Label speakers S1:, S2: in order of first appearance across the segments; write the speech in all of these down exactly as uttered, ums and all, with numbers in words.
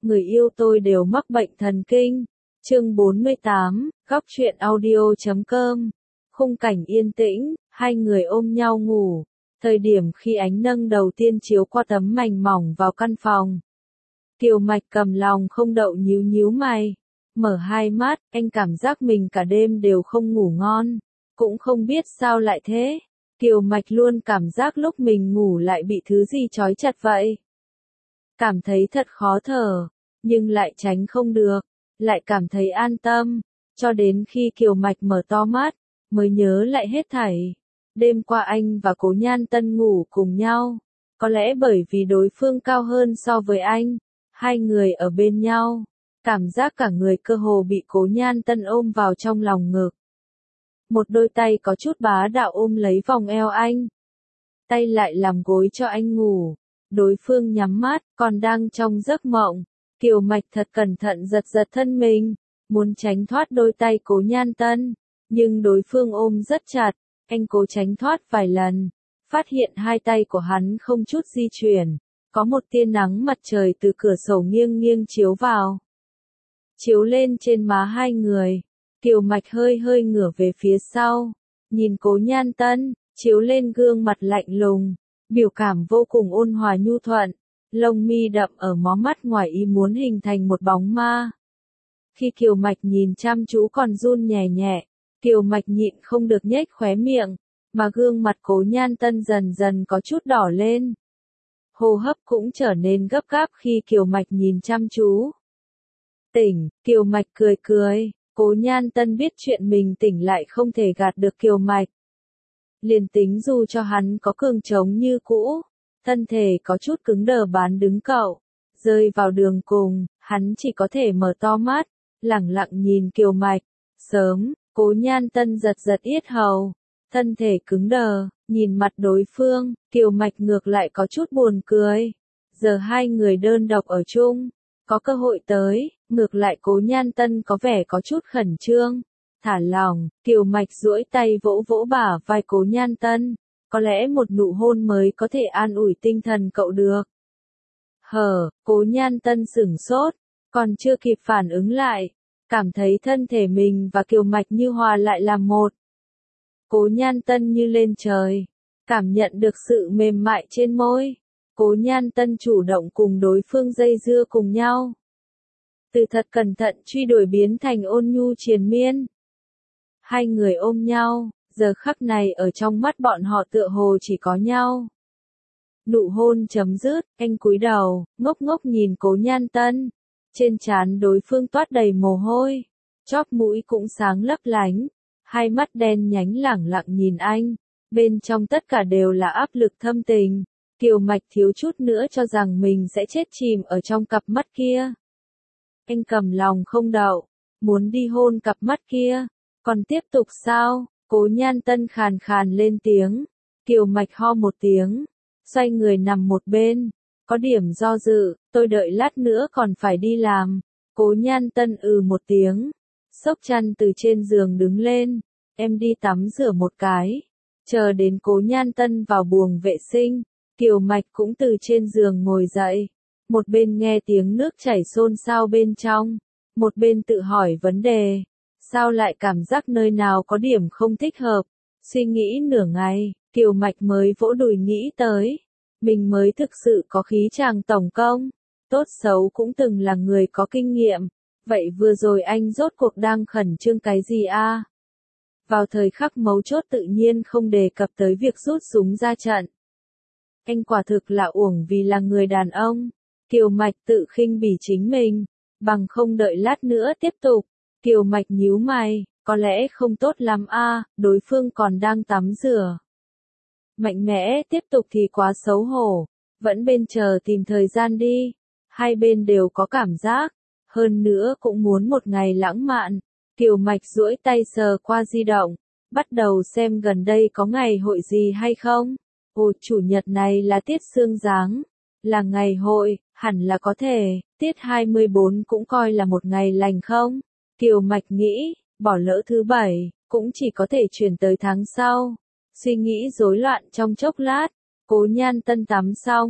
S1: người yêu tôi đều mắc bệnh thần kinh. Chương bốn mươi tám, góc truyện audio.com. Khung cảnh yên tĩnh, hai người ôm nhau ngủ. Thời điểm khi ánh nâng đầu tiên chiếu qua tấm mành mỏng vào căn phòng. Kiều Mạch cầm lòng không đậu nhíu nhíu mày. Mở hai mắt, anh cảm giác mình cả đêm đều không ngủ ngon. Cũng không biết sao lại thế. Kiều Mạch luôn cảm giác lúc mình ngủ lại bị thứ gì trói chặt vậy. Cảm thấy thật khó thở, nhưng lại tránh không được, lại cảm thấy an tâm, cho đến khi Kiều Mạch mở to mắt, mới nhớ lại hết thảy. Đêm qua anh và Cố Nhan Tân ngủ cùng nhau, có lẽ bởi vì đối phương cao hơn so với anh, hai người ở bên nhau, cảm giác cả người cơ hồ bị Cố Nhan Tân ôm vào trong lòng ngực. Một đôi tay có chút bá đạo ôm lấy vòng eo anh, tay lại làm gối cho anh ngủ. Đối phương nhắm mắt, còn đang trong giấc mộng. Kiều Mạch thật cẩn thận giật giật thân mình, muốn tránh thoát đôi tay Cố Nhan Tân, nhưng đối phương ôm rất chặt, anh cố tránh thoát vài lần, phát hiện hai tay của hắn không chút di chuyển, có một tia nắng mặt trời từ cửa sổ nghiêng nghiêng chiếu vào, chiếu lên trên má hai người. Kiều Mạch hơi hơi ngửa về phía sau, nhìn Cố Nhan Tân, chiếu lên gương mặt lạnh lùng. Biểu cảm vô cùng ôn hòa nhu thuận, lông mi đậm ở mó mắt ngoài ý muốn hình thành một bóng ma. Khi Kiều Mạch nhìn chăm chú còn run nhẹ nhẹ, Kiều Mạch nhịn không được nhếch khóe miệng, mà gương mặt Cố Nhan Tân dần dần có chút đỏ lên. Hô hấp cũng trở nên gấp gáp khi Kiều Mạch nhìn chăm chú. Tỉnh, Kiều Mạch cười cười, Cố Nhan Tân biết chuyện mình tỉnh lại không thể gạt được Kiều Mạch. Liền tính dù cho hắn có cường trống như cũ, thân thể có chút cứng đờ bán đứng cậu, rơi vào đường cùng, hắn chỉ có thể mở to mắt, lẳng lặng nhìn Kiều Mạch. Sớm, Cố Nhan Tân giật giật yết hầu, thân thể cứng đờ, nhìn mặt đối phương, Kiều Mạch ngược lại có chút buồn cười. Giờ hai người đơn độc ở chung, có cơ hội tới, ngược lại Cố Nhan Tân có vẻ có chút khẩn trương. Thả lòng, Kiều Mạch duỗi tay vỗ vỗ bả vai Cố Nhan Tân, có lẽ một nụ hôn mới có thể an ủi tinh thần cậu được. Hờ, Cố Nhan Tân sửng sốt, còn chưa kịp phản ứng lại, cảm thấy thân thể mình và Kiều Mạch như hòa lại làm một. Cố Nhan Tân như lên trời, cảm nhận được sự mềm mại trên môi. Cố Nhan Tân chủ động cùng đối phương dây dưa cùng nhau. Từ thật cẩn thận truy đuổi biến thành ôn nhu triền miên. Hai người ôm nhau, giờ khắc này ở trong mắt bọn họ tựa hồ chỉ có nhau. Nụ hôn chấm dứt, anh cúi đầu, ngốc ngốc nhìn Cố Nhan Tân. Trên trán đối phương toát đầy mồ hôi, chóp mũi cũng sáng lấp lánh, hai mắt đen nhánh lẳng lặng nhìn anh, bên trong tất cả đều là áp lực thâm tình. Kiều Mạch thiếu chút nữa cho rằng mình sẽ chết chìm ở trong cặp mắt kia. Anh cầm lòng không đậu, muốn đi hôn cặp mắt kia. Còn tiếp tục sao? Cố Nhan Tân khàn khàn lên tiếng. Kiều Mạch ho một tiếng, xoay người nằm một bên. Có điểm do dự, tôi đợi lát nữa còn phải đi làm. Cố Nhan Tân ừ một tiếng, xốc chăn từ trên giường đứng lên. Em đi tắm rửa một cái. Chờ đến Cố Nhan Tân vào buồng vệ sinh, Kiều Mạch cũng từ trên giường ngồi dậy. Một bên nghe tiếng nước chảy xôn xao bên trong, một bên tự hỏi vấn đề. Sao lại cảm giác nơi nào có điểm không thích hợp? Suy nghĩ nửa ngày, Kiều Mạch mới vỗ đùi nghĩ tới. Mình mới thực sự có khí chàng tổng công. Tốt xấu cũng từng là người có kinh nghiệm. Vậy vừa rồi anh rốt cuộc đang khẩn trương cái gì a? Vào thời khắc mấu chốt tự nhiên không đề cập tới việc rút súng ra trận. Anh quả thực là uổng vì là người đàn ông. Kiều Mạch tự khinh bỉ chính mình. Bằng không đợi lát nữa tiếp tục. Kiều Mạch nhíu mày, có lẽ không tốt lắm a, đối phương còn đang tắm rửa. Mạnh mẽ tiếp tục thì quá xấu hổ, vẫn bên chờ tìm thời gian đi. Hai bên đều có cảm giác, hơn nữa cũng muốn một ngày lãng mạn. Kiều Mạch duỗi tay sờ qua di động, bắt đầu xem gần đây có ngày hội gì hay không. Ồ, chủ nhật này là tiết sương giáng, là ngày hội, hẳn là có thể, tiết hai mươi bốn cũng coi là một ngày lành không? Kiều Mạch nghĩ, bỏ lỡ thứ bảy, cũng chỉ có thể chuyển tới tháng sau. Suy nghĩ rối loạn trong chốc lát, Cố Nhan Tân tắm xong,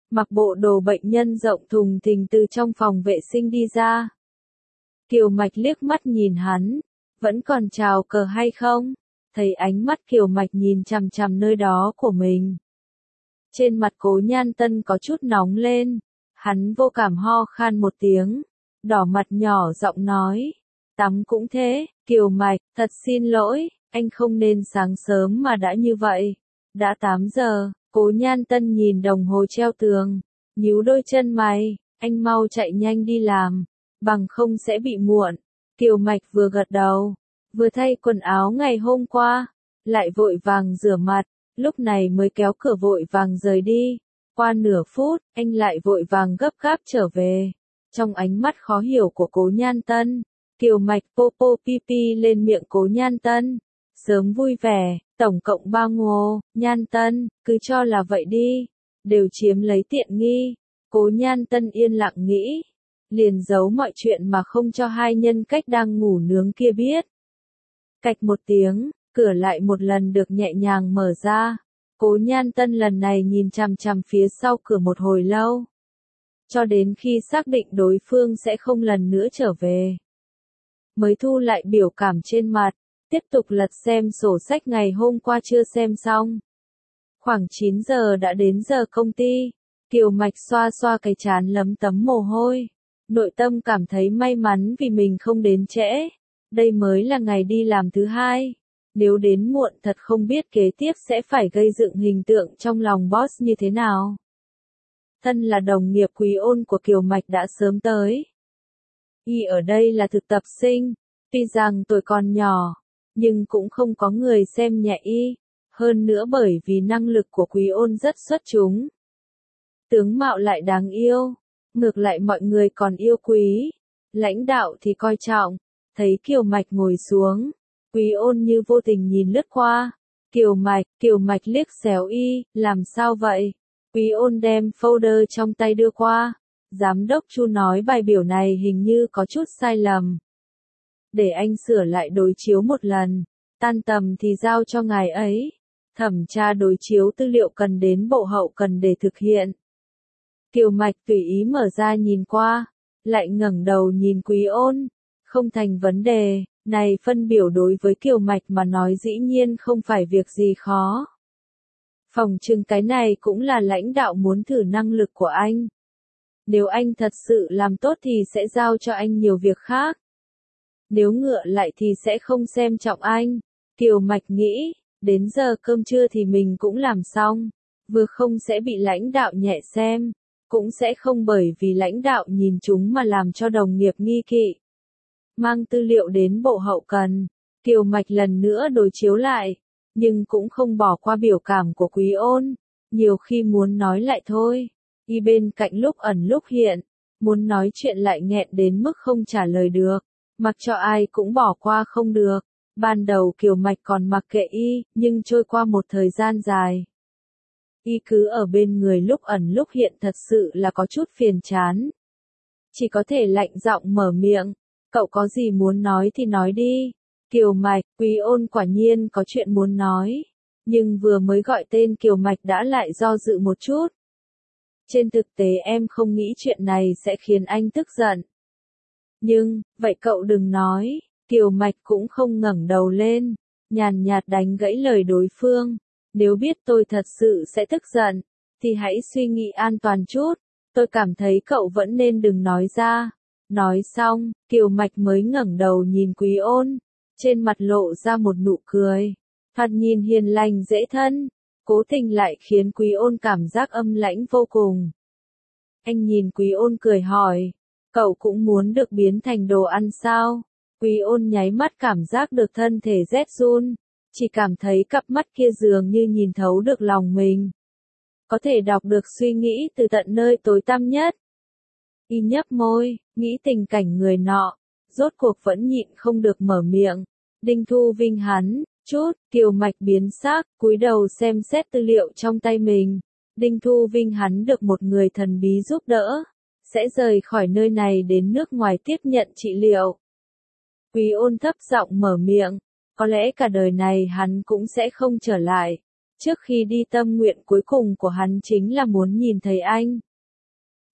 S1: mặc bộ đồ bệnh nhân rộng thùng thình từ trong phòng vệ sinh đi ra. Kiều Mạch liếc mắt nhìn hắn, vẫn còn chào cờ hay không? Thấy ánh mắt Kiều Mạch nhìn chằm chằm nơi đó của mình. Trên mặt Cố Nhan Tân có chút nóng lên, hắn vô cảm ho khan một tiếng, đỏ mặt nhỏ giọng nói, tắm cũng thế, Kiều Mạch, thật xin lỗi, anh không nên sáng sớm mà đã như vậy. Đã tám giờ, Cố Nhan Tân nhìn đồng hồ treo tường, nhíu đôi chân mày, anh mau chạy nhanh đi làm, bằng không sẽ bị muộn. Kiều Mạch vừa gật đầu, vừa thay quần áo ngày hôm qua, lại vội vàng rửa mặt, lúc này mới kéo cửa vội vàng rời đi. Qua nửa phút, anh lại vội vàng gấp gáp trở về. Trong ánh mắt khó hiểu của Cố Nhan Tân, Kiều Mạch popo pi pi lên miệng Cố Nhan Tân. Sớm vui vẻ, tổng cộng ba ngô, Nhan Tân, cứ cho là vậy đi, đều chiếm lấy tiện nghi. Cố Nhan Tân yên lặng nghĩ, liền giấu mọi chuyện mà không cho hai nhân cách đang ngủ nướng kia biết. Cạch một tiếng, cửa lại một lần được nhẹ nhàng mở ra. Cố Nhan Tân lần này nhìn chằm chằm phía sau cửa một hồi lâu, cho đến khi xác định đối phương sẽ không lần nữa trở về, mới thu lại biểu cảm trên mặt, tiếp tục lật xem sổ sách ngày hôm qua chưa xem xong. Khoảng chín giờ đã đến giờ công ty, Kiều Mạch xoa xoa cái trán lấm tấm mồ hôi, nội tâm cảm thấy may mắn vì mình không đến trễ, đây mới là ngày đi làm thứ hai. Nếu đến muộn thật không biết kế tiếp sẽ phải gây dựng hình tượng trong lòng boss như thế nào. Thân là đồng nghiệp Quý Ôn của Kiều Mạch đã sớm tới. Y ở đây là thực tập sinh, tuy rằng tuổi còn nhỏ, nhưng cũng không có người xem nhẹ y, hơn nữa bởi vì năng lực của Quý Ôn rất xuất chúng. Tướng mạo lại đáng yêu, ngược lại mọi người còn yêu quý, lãnh đạo thì coi trọng, thấy Kiều Mạch ngồi xuống. Quý Ôn như vô tình nhìn lướt qua. Kiều Mạch, Kiều Mạch liếc xéo y, làm sao vậy? Quý Ôn đem folder trong tay đưa qua. Giám đốc Chu nói bài biểu này hình như có chút sai lầm. Để anh sửa lại đối chiếu một lần, tan tầm thì giao cho ngài ấy. Thẩm tra đối chiếu tư liệu cần đến bộ hậu cần để thực hiện. Kiều Mạch tùy ý mở ra nhìn qua, lại ngẩng đầu nhìn Quý Ôn. Không thành vấn đề. Này phân biểu đối với Kiều Mạch mà nói dĩ nhiên không phải việc gì khó. Phòng trừng cái này cũng là lãnh đạo muốn thử năng lực của anh. Nếu anh thật sự làm tốt thì sẽ giao cho anh nhiều việc khác. Nếu ngựa lại thì sẽ không xem trọng anh. Kiều Mạch nghĩ, đến giờ cơm trưa thì mình cũng làm xong. Vừa không sẽ bị lãnh đạo nhẹ xem, cũng sẽ không bởi vì lãnh đạo nhìn chúng mà làm cho đồng nghiệp nghi kỵ. Mang tư liệu đến bộ hậu cần, Kiều Mạch lần nữa đối chiếu lại, nhưng cũng không bỏ qua biểu cảm của Quý Ôn, nhiều khi muốn nói lại thôi, y bên cạnh lúc ẩn lúc hiện, muốn nói chuyện lại nghẹn đến mức không trả lời được, mặc cho ai cũng bỏ qua không được. Ban đầu Kiều Mạch còn mặc kệ y, nhưng trôi qua một thời gian dài, y cứ ở bên người lúc ẩn lúc hiện thật sự là có chút phiền chán. Chỉ có thể lạnh giọng mở miệng. Cậu có gì muốn nói thì nói đi. Kiều Mạch, Quý Ôn quả nhiên có chuyện muốn nói. Nhưng vừa mới gọi tên Kiều Mạch đã lại do dự một chút. Trên thực tế em không nghĩ chuyện này sẽ khiến anh tức giận. Nhưng, vậy cậu đừng nói. Kiều Mạch cũng không ngẩng đầu lên, nhàn nhạt đánh gãy lời đối phương. Nếu biết tôi thật sự sẽ tức giận, thì hãy suy nghĩ an toàn chút. Tôi cảm thấy cậu vẫn nên đừng nói ra. Nói xong, Kiều Mạch mới ngẩng đầu nhìn Quý Ôn, trên mặt lộ ra một nụ cười, thoạt nhìn hiền lành dễ thân, cố tình lại khiến Quý Ôn cảm giác âm lãnh vô cùng. Anh nhìn Quý Ôn cười hỏi, cậu cũng muốn được biến thành đồ ăn sao? Quý Ôn nháy mắt cảm giác được thân thể rét run, chỉ cảm thấy cặp mắt kia dường như nhìn thấu được lòng mình. Có thể đọc được suy nghĩ từ tận nơi tối tăm nhất. Y nhấp môi, nghĩ tình cảnh người nọ, rốt cuộc vẫn nhịn không được mở miệng. Đinh Thu Vinh hắn, chút, Kiều Mạch biến sắc, cúi đầu xem xét tư liệu trong tay mình. Đinh Thu Vinh hắn được một người thần bí giúp đỡ, sẽ rời khỏi nơi này đến nước ngoài tiếp nhận trị liệu. Quý Ôn thấp giọng mở miệng, có lẽ cả đời này hắn cũng sẽ không trở lại. Trước khi đi tâm nguyện cuối cùng của hắn chính là muốn nhìn thấy anh.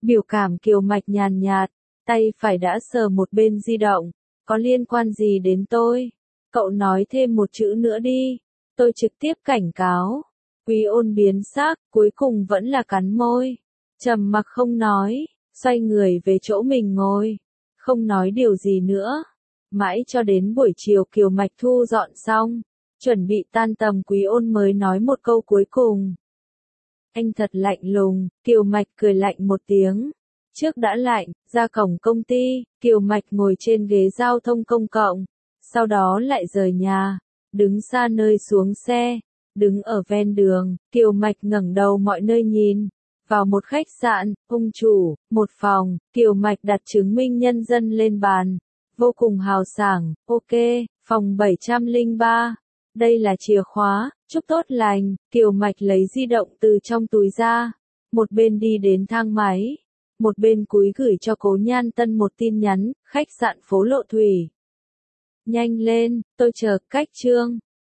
S1: Biểu cảm Kiều Mạch nhàn nhạt, tay phải đã sờ một bên di động, có liên quan gì đến tôi? Cậu nói thêm một chữ nữa đi, tôi trực tiếp cảnh cáo. Quý Ôn biến sắc, cuối cùng vẫn là cắn môi, trầm mặc không nói, xoay người về chỗ mình ngồi, không nói điều gì nữa. Mãi cho đến buổi chiều Kiều Mạch thu dọn xong, chuẩn bị tan tầm Quý Ôn mới nói một câu cuối cùng. Anh thật lạnh lùng. Kiều Mạch cười lạnh một tiếng. Trước đã lạnh, ra cổng công ty, Kiều Mạch ngồi trên ghế giao thông công cộng, sau đó lại rời nhà, đứng xa nơi xuống xe, đứng ở ven đường, Kiều Mạch ngẩng đầu mọi nơi nhìn, vào một khách sạn, ông chủ, một phòng, Kiều Mạch đặt chứng minh nhân dân lên bàn, vô cùng hào sảng, ok, phòng bảy trăm lẻ ba. Đây là chìa khóa, chúc tốt lành. Kiều Mạch lấy di động từ trong túi ra, một bên đi đến thang máy, một bên cúi gửi cho Cố Nhan Tân một tin nhắn, khách sạn phố Lộ Thủy. Nhanh lên, tôi chờ, cách chương.